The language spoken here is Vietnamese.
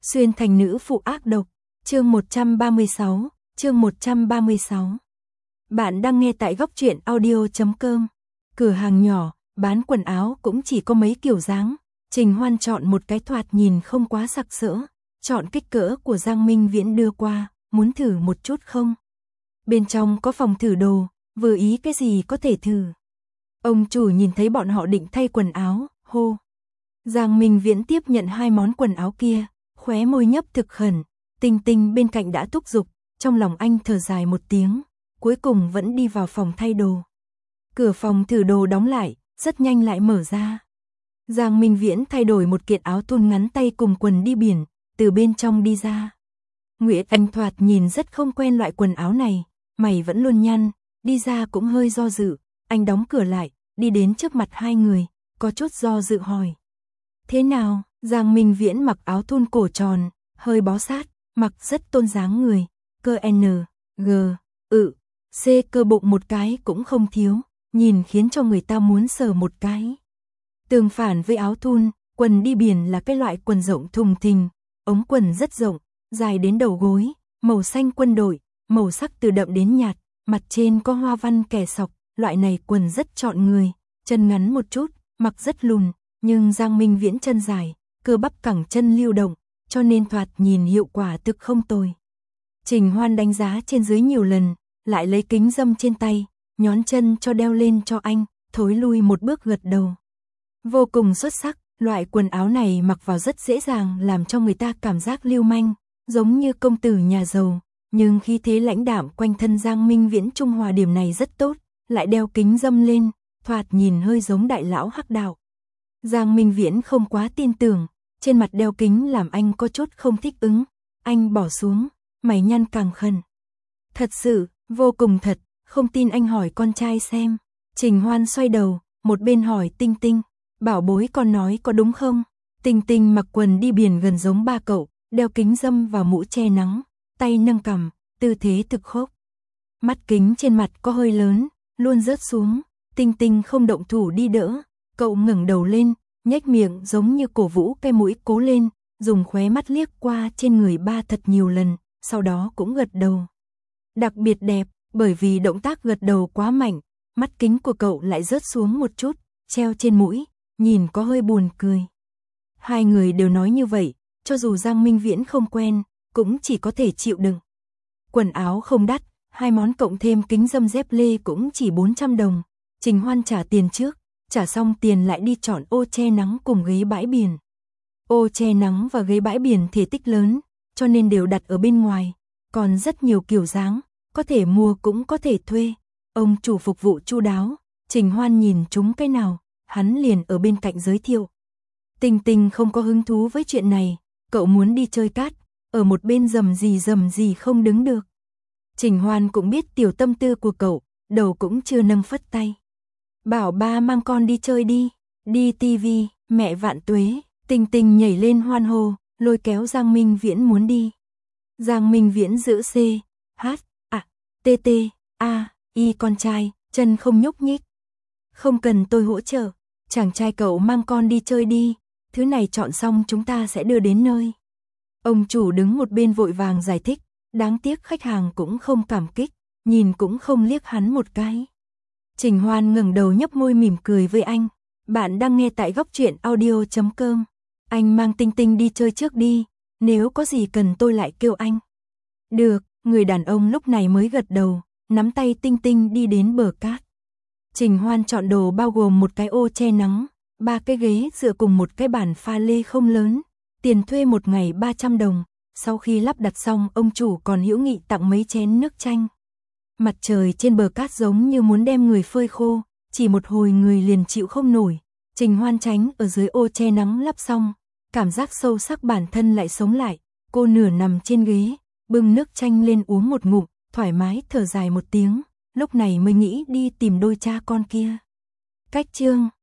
Xuyên thành nữ phụ ác độc, chương 136, chương 136. Bạn đang nghe tại góc truyện audio.com. Cửa hàng nhỏ, bán quần áo cũng chỉ có mấy kiểu dáng. Trình Hoan chọn một cái thoạt nhìn không quá sặc sỡ, chọn kích cỡ của Giang Minh Viễn đưa qua, muốn thử một chút không? Bên trong có phòng thử đồ, vừa ý cái gì có thể thử. Ông chủ nhìn thấy bọn họ định thay quần áo, hô. Giang Minh Viễn tiếp nhận hai món quần áo kia, khóe môi nhấp thực khẩn, Tinh Tinh bên cạnh đã thúc giục, trong lòng anh thở dài một tiếng, cuối cùng vẫn đi vào phòng thay đồ. Cửa phòng thử đồ đóng lại, rất nhanh lại mở ra. Giang Minh Viễn thay đổi một kiện áo thun ngắn tay cùng quần đi biển, từ bên trong đi ra. Nguyệt Anh thoạt nhìn rất không quen loại quần áo này, mày vẫn luôn nhăn, đi ra cũng hơi do dự, anh đóng cửa lại, đi đến trước mặt hai người, có chút do dự hỏi. Thế nào? Giang Minh Viễn mặc áo thun cổ tròn, hơi bó sát, mặc rất tôn dáng người, cơ N, G, C cơ bụng một cái cũng không thiếu, nhìn khiến cho người ta muốn sờ một cái. Tương phản với áo thun, quần đi biển là cái loại quần rộng thùng thình, ống quần rất rộng, dài đến đầu gối, màu xanh quân đội, màu sắc từ đậm đến nhạt, mặt trên có hoa văn kẻ sọc, loại này quần rất chọn người, chân ngắn một chút, mặc rất lùn, nhưng Giang Minh Viễn chân dài, cơ bắp cẳng chân lưu động, cho nên thoạt nhìn hiệu quả thực không tồi. Trình Hoan đánh giá trên dưới nhiều lần, lại lấy kính râm trên tay, nhón chân cho đeo lên cho anh, thối lui một bước gật đầu. Vô cùng xuất sắc, loại quần áo này mặc vào rất dễ dàng làm cho người ta cảm giác lưu manh, giống như công tử nhà giàu, nhưng khí thế lãnh đạm quanh thân Giang Minh Viễn trung hòa điểm này rất tốt, lại đeo kính râm lên, thoạt nhìn hơi giống đại lão hắc đạo. Giang Minh Viễn không quá tin tưởng, trên mặt đeo kính làm anh có chút không thích ứng, anh bỏ xuống, mày nhăn càng khẩn. Thật sự, vô cùng thật, không tin anh hỏi con trai xem. Trình Hoan xoay đầu, một bên hỏi Tinh Tinh, bảo bối con nói có đúng không? Tinh Tinh mặc quần đi biển gần giống ba cậu, đeo kính râm và mũ che nắng, tay nâng cằm, tư thế thực khốc. Mắt kính trên mặt có hơi lớn, luôn rớt xuống, Tinh Tinh không động thủ đi đỡ, cậu ngẩng đầu lên, nhếch miệng giống như cổ vũ cái mũi cố lên, dùng khóe mắt liếc qua trên người ba thật nhiều lần, sau đó cũng gật đầu. Đặc biệt đẹp, bởi vì động tác gật đầu quá mạnh, mắt kính của cậu lại rớt xuống một chút, treo trên mũi, nhìn có hơi buồn cười. Hai người đều nói như vậy, cho dù Giang Minh Viễn không quen, cũng chỉ có thể chịu đựng. Quần áo không đắt, hai món cộng thêm kính râm dép lê cũng chỉ 400 đồng. Trình Hoan trả tiền trước, trả xong tiền lại đi chọn ô che nắng cùng ghế bãi biển. Ô che nắng và ghế bãi biển thể tích lớn, cho nên đều đặt ở bên ngoài, còn rất nhiều kiểu dáng, có thể mua cũng có thể thuê. Ông chủ phục vụ chu đáo, Trình Hoan nhìn chúng cái nào, hắn liền ở bên cạnh giới thiệu. Tinh Tinh không có hứng thú với chuyện này, cậu muốn đi chơi cát, ở một bên rầm gì không đứng được. Trình Hoan cũng biết tiểu tâm tư của cậu, đầu cũng chưa nâng phất tay. Bảo ba mang con đi chơi đi tivi, mẹ vạn tuế. Tinh Tinh nhảy lên hoan hô, lôi kéo Giang Minh Viễn muốn đi. Giang Minh Viễn giữ C, H, T, A, I con trai, chân không nhúc nhích. Không cần tôi hỗ trợ, chàng trai cậu mang con đi chơi đi, thứ này chọn xong chúng ta sẽ đưa đến nơi. Ông chủ đứng một bên vội vàng giải thích, đáng tiếc khách hàng cũng không cảm kích, nhìn cũng không liếc hắn một cái. Trình Hoan ngẩng đầu nhấp môi mỉm cười với anh, bạn đang nghe tại góc truyện audio.com. Anh mang Tinh Tinh đi chơi trước đi, nếu có gì cần tôi lại kêu anh. Được, người đàn ông lúc này mới gật đầu, nắm tay Tinh Tinh đi đến bờ cát. Trình Hoan chọn đồ bao gồm một cái ô che nắng, 3 cái ghế dựa cùng một cái bàn pha lê không lớn, tiền thuê một ngày 300 đồng, sau khi lắp đặt xong ông chủ còn hữu nghị tặng mấy chén nước chanh. Mặt trời trên bờ cát giống như muốn đem người phơi khô, chỉ một hồi người liền chịu không nổi. Trình Hoan tránh ở dưới ô che nắng lắp xong, cảm giác sâu sắc bản thân lại sống lại, cô nửa nằm trên ghế, bưng nước chanh lên uống một ngụm, thoải mái thở dài một tiếng, lúc này mới nghĩ đi tìm đôi cha con kia. Cách chương